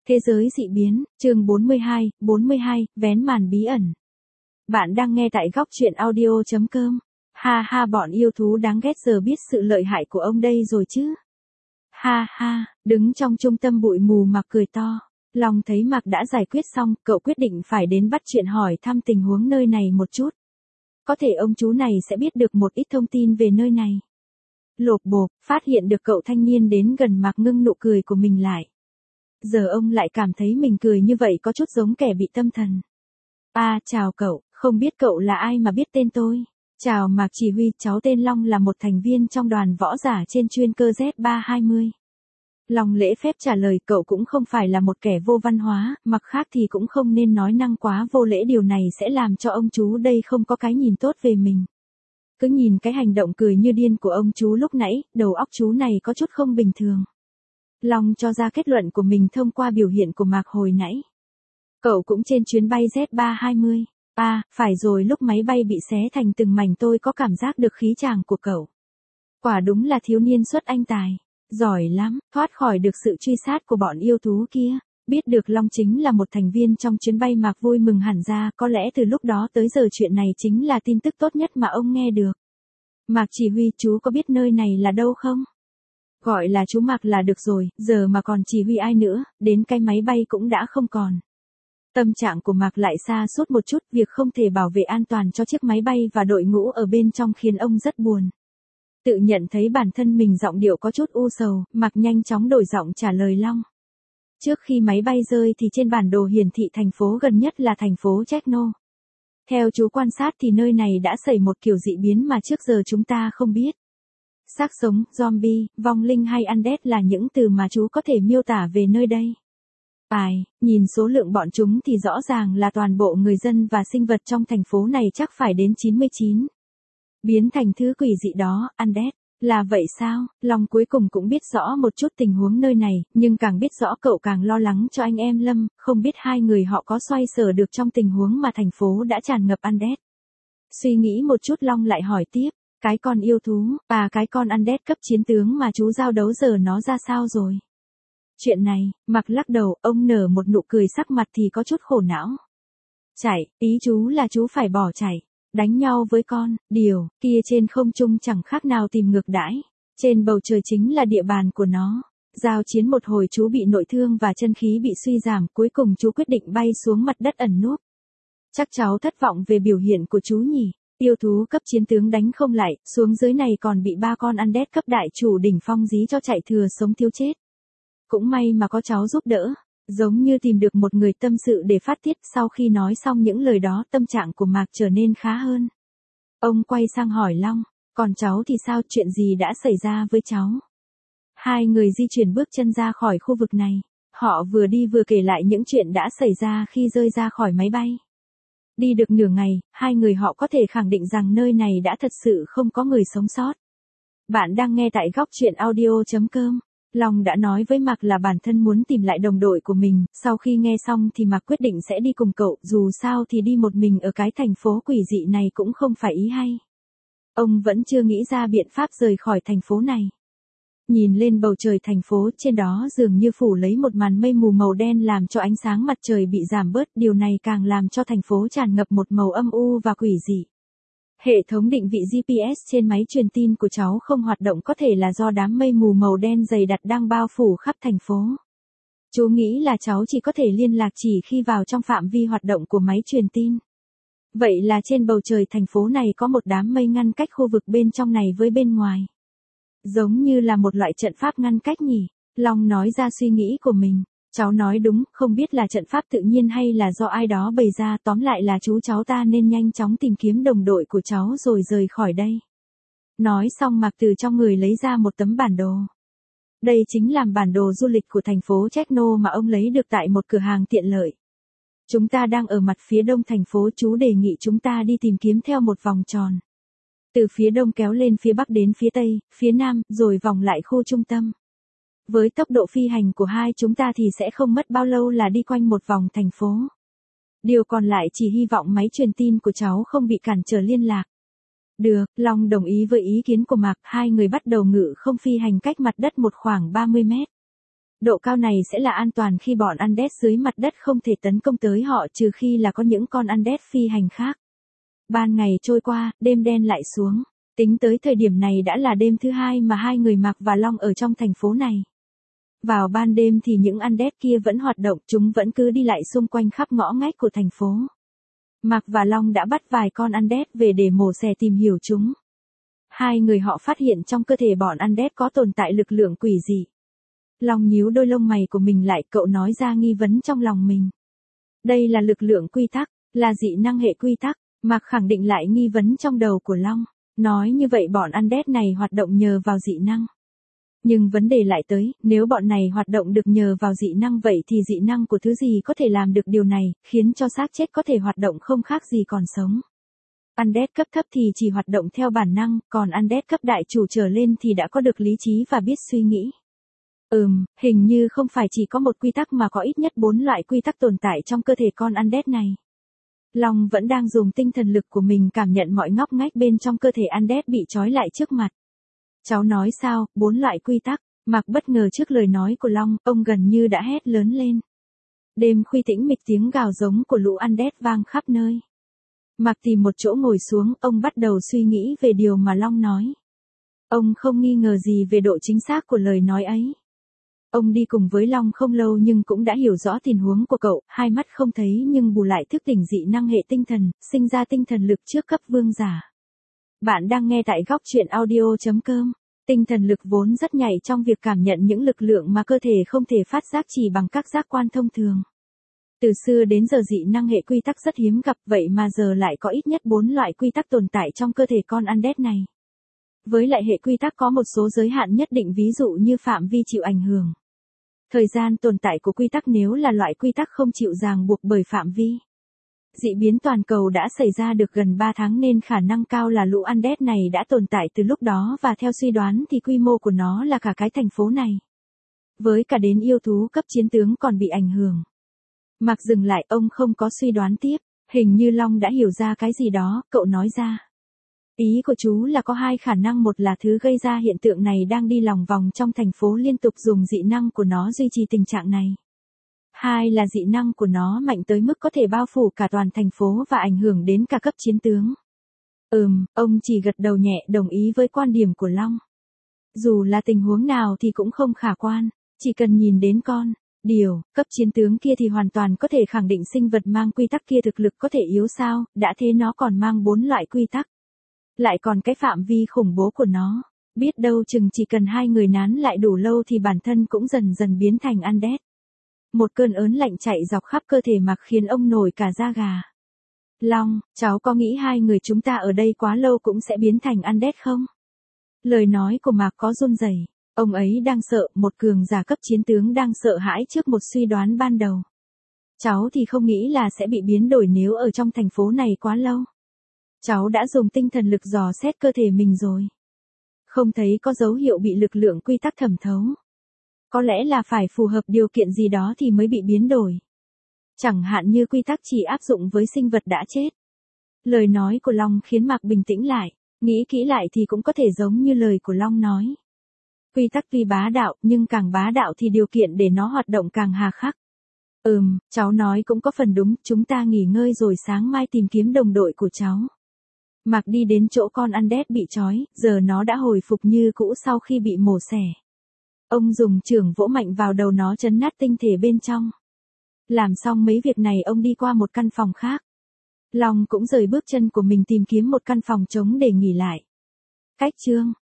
Thế giới dị biến, chương 42, vén màn bí ẩn. Bạn đang nghe tại góc truyện audio.com. Ha ha, bọn yêu thú đáng ghét giờ biết sự lợi hại của ông đây rồi chứ. Ha ha, đứng trong trung tâm bụi mù Mạc cười to. Long thấy Mạc đã giải quyết xong, cậu quyết định phải đến bắt chuyện hỏi thăm tình huống nơi này một chút. Có thể ông chú này sẽ biết được một ít thông tin về nơi này. Lộp bộp, phát hiện được cậu thanh niên đến gần Mạc ngưng nụ cười của mình lại. Giờ ông lại cảm thấy mình cười như vậy có chút giống kẻ bị tâm thần. Chào cậu, không biết cậu là ai mà biết tên tôi. Chào Mạc chỉ huy, cháu tên Long là một thành viên trong đoàn võ giả trên chuyên cơ Z320. Long lễ phép trả lời, cậu cũng không phải là một kẻ vô văn hóa, mặt khác thì cũng không nên nói năng quá vô lễ, điều này sẽ làm cho ông chú đây không có cái nhìn tốt về mình. Cứ nhìn cái hành động cười như điên của ông chú lúc nãy, đầu óc chú này có chút không bình thường. Long cho ra kết luận của mình thông qua biểu hiện của Mạc hồi nãy. Cậu cũng trên chuyến bay Z320. Phải rồi, lúc máy bay bị xé thành từng mảnh tôi có cảm giác được khí chàng của cậu. Quả đúng là thiếu niên xuất anh tài. Giỏi lắm, thoát khỏi được sự truy sát của bọn yêu thú kia. Biết được Long chính là một thành viên trong chuyến bay, Mạc vui mừng hẳn ra, có lẽ từ lúc đó tới giờ chuyện này chính là tin tức tốt nhất mà ông nghe được. Mạc chỉ huy, chú có biết nơi này là đâu không? Gọi là chú Mạc là được rồi, giờ mà còn chỉ huy ai nữa, đến cái máy bay cũng đã không còn. Tâm trạng của Mạc lại sa sút một chút, việc không thể bảo vệ an toàn cho chiếc máy bay và đội ngũ ở bên trong khiến ông rất buồn. Tự nhận thấy bản thân mình giọng điệu có chút u sầu, Mạc nhanh chóng đổi giọng trả lời Long. Trước khi máy bay rơi thì trên bản đồ hiển thị thành phố gần nhất là thành phố Techno. Theo chú quan sát thì nơi này đã xảy một kiểu dị biến mà trước giờ chúng ta không biết. Xác sống, zombie, vong linh hay undead là những từ mà chú có thể miêu tả về nơi đây. Nhìn số lượng bọn chúng thì rõ ràng là toàn bộ người dân và sinh vật trong thành phố này chắc phải đến 99. Biến thành thứ quỷ dị đó, undead. Là vậy sao? Long cuối cùng cũng biết rõ một chút tình huống nơi này, nhưng càng biết rõ cậu càng lo lắng cho anh em Lâm, không biết hai người họ có xoay sở được trong tình huống mà thành phố đã tràn ngập undead. Suy nghĩ một chút Long lại hỏi tiếp. Cái con yêu thú, cái con undead cấp chiến tướng mà chú giao đấu giờ nó ra sao rồi? Chuyện này, Mạc lắc đầu, ông nở một nụ cười, sắc mặt thì có chút khổ não. Chạy, ý chú là chú phải bỏ chạy, đánh nhau với con điều kia trên không trung chẳng khác nào tìm ngược đãi. Trên bầu trời chính là địa bàn của nó. Giao chiến một hồi chú bị nội thương và chân khí bị suy giảm, cuối cùng chú quyết định bay xuống mặt đất ẩn núp. Chắc cháu thất vọng về biểu hiện của chú nhỉ? Yêu thú cấp chiến tướng đánh không lại, xuống dưới này còn bị 3 con undead cấp đại chủ đỉnh phong dí cho chạy thừa sống thiếu chết. Cũng may mà có cháu giúp đỡ, giống như tìm được một người tâm sự để phát tiết. Sau khi nói xong những lời đó, tâm trạng của Mạc trở nên khá hơn. Ông quay sang hỏi Long, còn cháu thì sao, chuyện gì đã xảy ra với cháu? Hai người di chuyển bước chân ra khỏi khu vực này. Họ vừa đi vừa kể lại những chuyện đã xảy ra khi rơi ra khỏi máy bay. Đi được nửa ngày, hai người họ có thể khẳng định rằng nơi này đã thật sự không có người sống sót. Bạn đang nghe tại góc truyện audio.com. Long đã nói với Mạc là bản thân muốn tìm lại đồng đội của mình, sau khi nghe xong thì Mạc quyết định sẽ đi cùng cậu, dù sao thì đi một mình ở cái thành phố quỷ dị này cũng không phải ý hay. Ông vẫn chưa nghĩ ra biện pháp rời khỏi thành phố này. Nhìn lên bầu trời thành phố, trên đó dường như phủ lấy một màn mây mù màu đen làm cho ánh sáng mặt trời bị giảm bớt, điều này càng làm cho thành phố tràn ngập một màu âm u và quỷ dị. Hệ thống định vị GPS trên máy truyền tin của cháu không hoạt động, có thể là do đám mây mù màu đen dày đặc đang bao phủ khắp thành phố. Chú nghĩ là cháu chỉ có thể liên lạc chỉ khi vào trong phạm vi hoạt động của máy truyền tin. Vậy là trên bầu trời thành phố này có một đám mây ngăn cách khu vực bên trong này với bên ngoài. Giống như là một loại trận pháp ngăn cách nhỉ? Long nói ra suy nghĩ của mình. Cháu nói đúng, không biết là trận pháp tự nhiên hay là do ai đó bày ra, tóm lại là chú cháu ta nên nhanh chóng tìm kiếm đồng đội của cháu rồi rời khỏi đây. Nói xong Mạc từ trong người lấy ra một tấm bản đồ. Đây chính là bản đồ du lịch của thành phố Techno mà ông lấy được tại một cửa hàng tiện lợi. Chúng ta đang ở mặt phía đông thành phố, chú đề nghị chúng ta đi tìm kiếm theo một vòng tròn. Từ phía đông kéo lên phía bắc đến phía tây, phía nam, rồi vòng lại khu trung tâm. Với tốc độ phi hành của hai chúng ta thì sẽ không mất bao lâu là đi quanh một vòng thành phố. Điều còn lại chỉ hy vọng máy truyền tin của cháu không bị cản trở liên lạc. Được, Long đồng ý với ý kiến của Mạc, hai người bắt đầu ngự không phi hành cách mặt đất một khoảng 30 mét. Độ cao này sẽ là an toàn khi bọn Undead dưới mặt đất không thể tấn công tới họ trừ khi là có những con Undead phi hành khác. Ban ngày trôi qua, đêm đen lại xuống. Tính tới thời điểm này đã là đêm thứ 2 mà hai người Mạc và Long ở trong thành phố này. Vào ban đêm thì những Undead kia vẫn hoạt động, chúng vẫn cứ đi lại xung quanh khắp ngõ ngách của thành phố. Mạc và Long đã bắt vài con Undead về để mổ xẻ tìm hiểu chúng. Hai người họ phát hiện trong cơ thể bọn Undead có tồn tại lực lượng quỷ dị. Long nhíu đôi lông mày của mình lại, cậu nói ra nghi vấn trong lòng mình. Đây là lực lượng quy tắc, là dị năng hệ quy tắc. Mạc khẳng định lại nghi vấn trong đầu của Long. Nói như vậy bọn Undead này hoạt động nhờ vào dị năng. Nhưng vấn đề lại tới, nếu bọn này hoạt động được nhờ vào dị năng vậy thì dị năng của thứ gì có thể làm được điều này, khiến cho xác chết có thể hoạt động không khác gì còn sống. Undead cấp thấp thì chỉ hoạt động theo bản năng, còn Undead cấp đại chủ trở lên thì đã có được lý trí và biết suy nghĩ. Hình như không phải chỉ có một quy tắc mà có ít nhất 4 loại quy tắc tồn tại trong cơ thể con Undead này. Long vẫn đang dùng tinh thần lực của mình cảm nhận mọi ngóc ngách bên trong cơ thể Undead bị trói lại trước mặt. Cháu nói sao, 4 loại quy tắc? Mạc bất ngờ trước lời nói của Long, ông gần như đã hét lớn lên. Đêm khuya tĩnh mịch, tiếng gào giống của lũ Undead vang khắp nơi. Mạc tìm một chỗ ngồi xuống, ông bắt đầu suy nghĩ về điều mà Long nói. Ông không nghi ngờ gì về độ chính xác của lời nói ấy. Ông đi cùng với Long không lâu nhưng cũng đã hiểu rõ tình huống của cậu, hai mắt không thấy nhưng bù lại thức tỉnh dị năng hệ tinh thần, sinh ra tinh thần lực trước cấp vương giả. Bạn đang nghe tại góc truyện audio.com. Tinh thần lực vốn rất nhạy trong việc cảm nhận những lực lượng mà cơ thể không thể phát giác chỉ bằng các giác quan thông thường. Từ xưa đến giờ dị năng hệ quy tắc rất hiếm gặp, vậy mà giờ lại có ít nhất 4 loại quy tắc tồn tại trong cơ thể con Undead này. Với lại hệ quy tắc có một số giới hạn nhất định, ví dụ như phạm vi chịu ảnh hưởng. Thời gian tồn tại của quy tắc nếu là loại quy tắc không chịu ràng buộc bởi phạm vi. Dị biến toàn cầu đã xảy ra được gần 3 tháng nên khả năng cao là lũ Undead này đã tồn tại từ lúc đó và theo suy đoán thì quy mô của nó là cả cái thành phố này. Với cả đến yêu thú cấp chiến tướng còn bị ảnh hưởng. Mạc dừng lại, ông không có suy đoán tiếp, hình như Long đã hiểu ra cái gì đó, cậu nói ra. Ý của chú là có hai khả năng, một là thứ gây ra hiện tượng này đang đi lòng vòng trong thành phố liên tục dùng dị năng của nó duy trì tình trạng này. Hai là dị năng của nó mạnh tới mức có thể bao phủ cả toàn thành phố và ảnh hưởng đến cả cấp chiến tướng. Ông chỉ gật đầu nhẹ đồng ý với quan điểm của Long. Dù là tình huống nào thì cũng không khả quan, chỉ cần nhìn đến con điều cấp chiến tướng kia thì hoàn toàn có thể khẳng định sinh vật mang quy tắc kia thực lực có thể yếu sao, đã thế nó còn mang 4 loại quy tắc. Lại còn cái phạm vi khủng bố của nó, biết đâu chừng chỉ cần hai người nán lại đủ lâu thì bản thân cũng dần dần biến thành Undead. Một cơn ớn lạnh chạy dọc khắp cơ thể Mạc khiến ông nổi cả da gà. Long, cháu có nghĩ hai người chúng ta ở đây quá lâu cũng sẽ biến thành Undead không? Lời nói của Mạc có run rẩy. Ông ấy đang sợ, một cường giả cấp chiến tướng đang sợ hãi trước một suy đoán ban đầu. Cháu thì không nghĩ là sẽ bị biến đổi nếu ở trong thành phố này quá lâu. Cháu đã dùng tinh thần lực dò xét cơ thể mình rồi. Không thấy có dấu hiệu bị lực lượng quy tắc thẩm thấu. Có lẽ là phải phù hợp điều kiện gì đó thì mới bị biến đổi. Chẳng hạn như quy tắc chỉ áp dụng với sinh vật đã chết. Lời nói của Long khiến Mạc bình tĩnh lại, nghĩ kỹ lại thì cũng có thể giống như lời của Long nói. Quy tắc tuy bá đạo, nhưng càng bá đạo thì điều kiện để nó hoạt động càng hà khắc. Cháu nói cũng có phần đúng, chúng ta nghỉ ngơi rồi sáng mai tìm kiếm đồng đội của cháu. Mạc đi đến chỗ con Undead bị trói, giờ nó đã hồi phục như cũ sau khi bị mổ xẻ. Ông dùng chưởng vỗ mạnh vào đầu nó chấn nát tinh thể bên trong. Làm xong mấy việc này ông đi qua một căn phòng khác. Long cũng rời bước chân của mình tìm kiếm một căn phòng trống để nghỉ lại. Cách chương